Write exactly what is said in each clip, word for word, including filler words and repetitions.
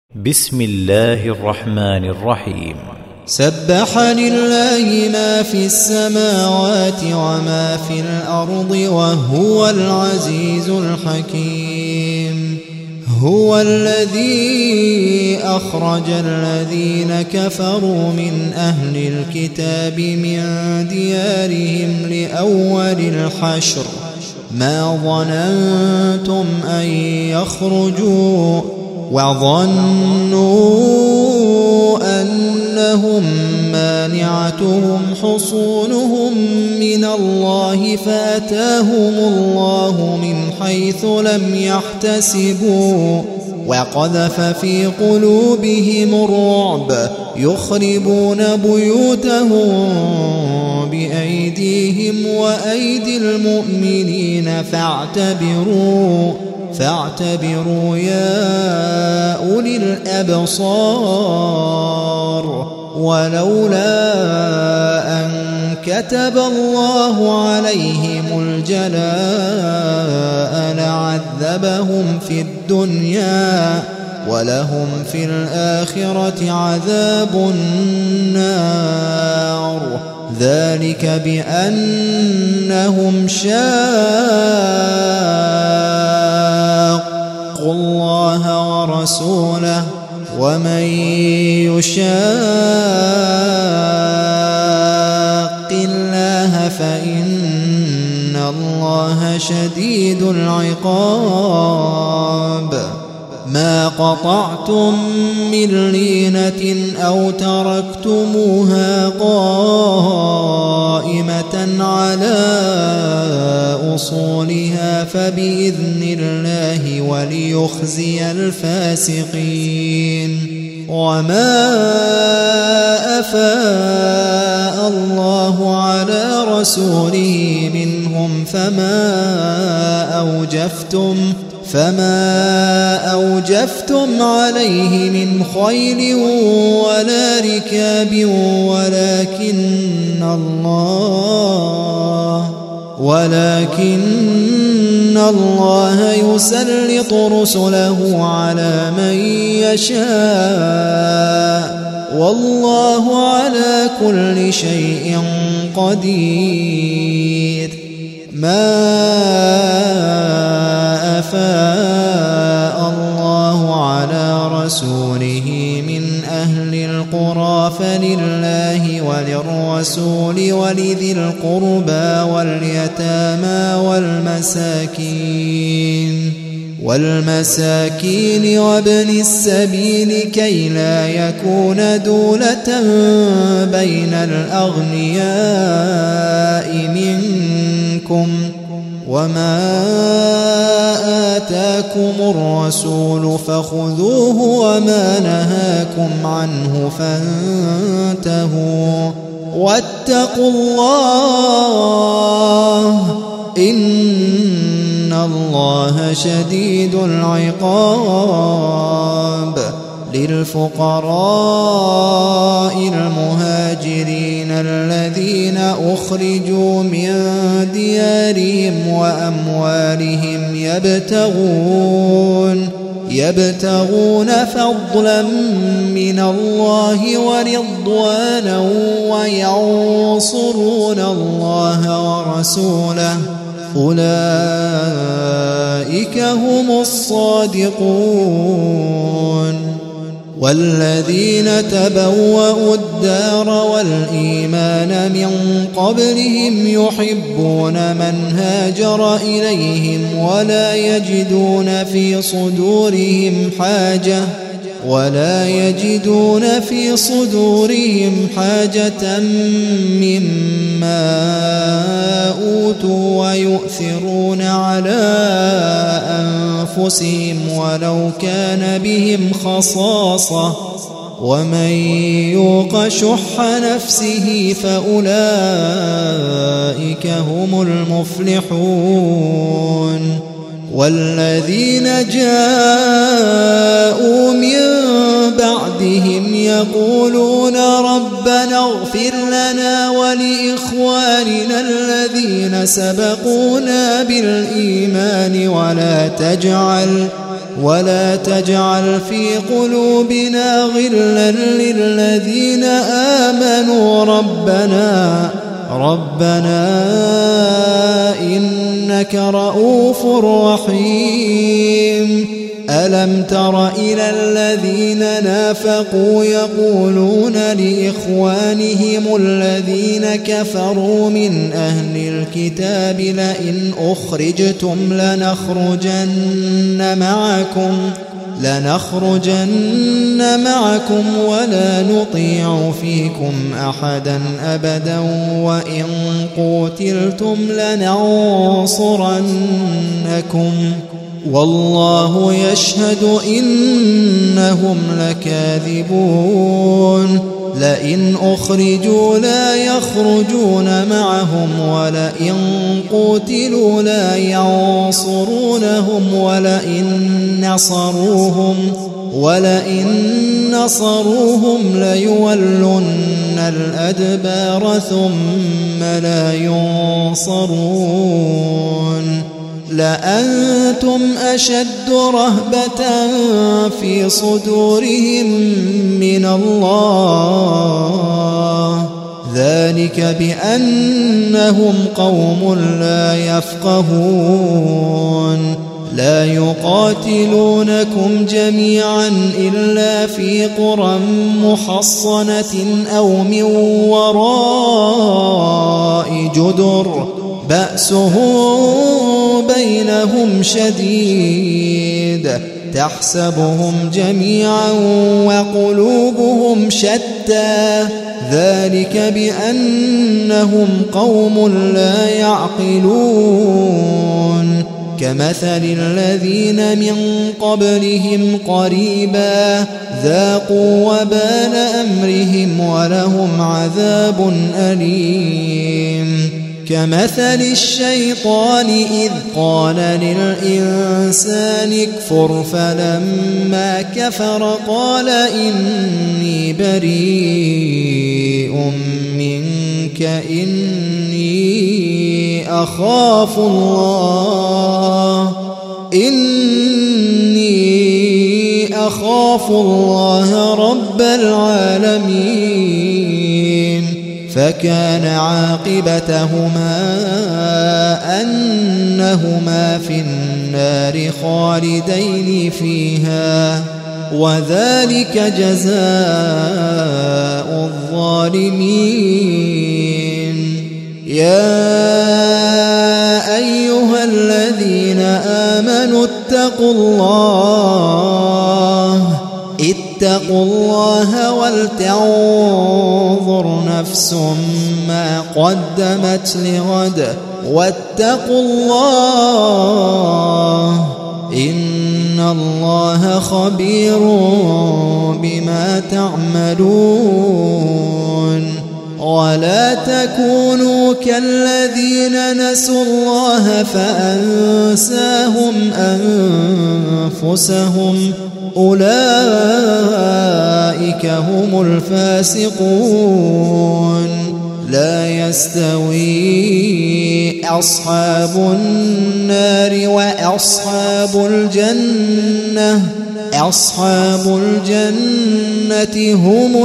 بسم الله الرحمن الرحيم. سبح لله ما في السماوات وما في الأرض وهو العزيز الحكيم. هو الذي أخرج الذين كفروا من أهل الكتاب من ديارهم لأول الحشر ما ظننتم أن يخرجوا وظنوا أنهم مانعتهم حصونهم من الله فأتاهم الله من حيث لم يحتسبوا وقذف في قلوبهم الرعب يخربون بيوتهم بأيديهم وأيدي المؤمنين فاعتبروا فاعتبروا يا أولي الأبصار. ولولا أن كتب الله عليهم الجلاء لعذبهم في الدنيا ولهم في الآخرة عذاب النار. ذلك بأنهم شاقوا الله ورسوله ومن يشاق الله فإن الله شديد العقاب. ما قطعتم من لينة أو تركتموها قائمة على أصولها فبإذن الله وليخزي الفاسقين. وما أفاء الله على رسوله منهم فما أوجفتم فما أوجفتم عليه من خيل ولا ركاب ولكن الله ولكن الله يسلط رسله على من يشاء والله على كل شيء قدير. ما أفاء الله على رسوله من أهل القرى فلله وللرسول ولذي القربى واليتامى والمساكين والمساكين وابن السبيل كي لا يكون دولة بين الأغنياء منكم. وما آتاكم الرسول فخذوه وما نهاكم عنه فانتهوا واتقوا الله إن الله شديد العقاب. للفقراء المهاجرين الذين أخرجوا من ديارهم وأموالهم يبتغون يبتغون فضلا من الله ورضوانا وينصرون الله ورسوله أولئك هم الصادقون. والذين تبوأوا الدار والإيمان من قبلهم يحبون من هاجر إليهم ولا يجدون في صدورهم حاجة ولا يجدون في صدورهم حاجة مما أوتوا ويؤثرون على أنفسهم ولو كان بهم خصاصة ومن يوق شح نفسه فأولئك هم المفلحون. والذين جاءوا من بعدهم يقولون ربنا اغفر لنا ولإخواننا الذين سبقونا بالإيمان ولا تجعل ولا تجعل في قلوبنا غلا للذين آمنوا ربنا ربنا إنك رؤوف رحيم ألم تر إلى الذين نافقوا يقولون لإخوانهم الذين كفروا من أهل الكتاب لئن أخرجتم لنخرجن معكم لنخرجن معكم ولا نطيع فيكم أحدا أبدا وإن قتلتم لننصرنكم والله يشهد إنهم لكاذبون لئن أخرجوا لا يخرجون معهم ولئن قتلوا لا ينصرونهم ولئن نصروهم ولئن نصروهم ليولن الأدبار ثم لا ينصرون لأنتم أشد رهبة في صدورهم من الله ذلك بأنهم قوم لا يفقهون لا يقاتلونكم جميعا إلا في قرى محصنة أو من وراء جدر بأسهم بينهم شديد تحسبهم جميعا وقلوبهم شتى ذلك بأنهم قوم لا يعقلون كمثل الذين من قبلهم قريبا ذاقوا وبال أمرهم ولهم عذاب أليم كمثل الشيطان إذ قال للإنسان اكفر فلما كفر قال إني بريء منك إني أخاف الله إني أخاف الله رب العالمين فكان عاقبتهما أنهما في النار خالدين فيها وذلك جزاء الظالمين يا أيها الذين آمنوا اتقوا الله اتقوا الله ولتنظر نفس ما قدمت لغد واتقوا الله إن الله خبير بما تعملون ولا تكونوا كالذين نسوا الله فأنساهم أنفسهم أولئك هم الفاسقون لا يستوي أصحاب النار وأصحاب الجنة أصحاب الجنة هم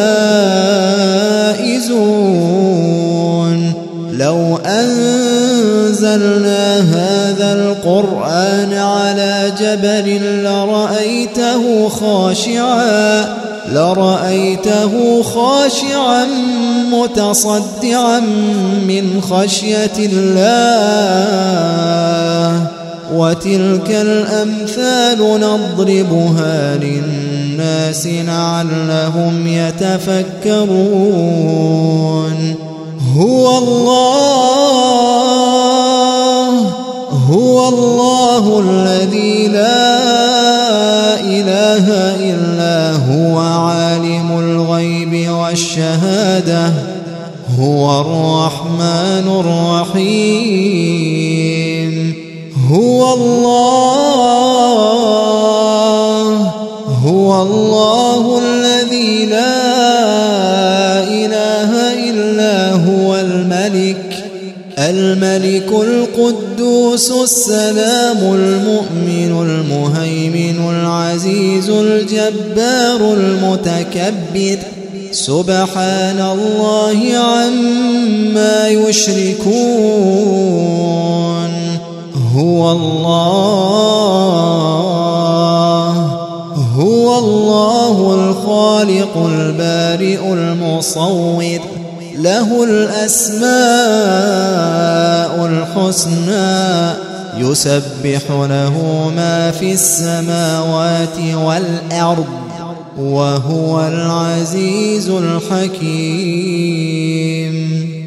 الفائزون لو أنزلنا هذا القرآن على جبل لرأيته خاشعا لرأيته خاشعا متصدعا من خشية الله وتلك الأمثال نضربها للناس لعلهم يتفكرون هو الله هو الله الذي لا إله إلا هو عالم الغيب والشهادة هو الرحمن الرحيم هو الله هو الله الذي لا إله إلا هو الملك الملك القدوس القدوس السلام المؤمن المهيمن العزيز الجبار المتكبر سبحان الله عما يشركون هو الله هو الله الخالق البارئ المصور له الأسماء الحسنى يسبح له ما في السماوات والأرض وهو العزيز الحكيم.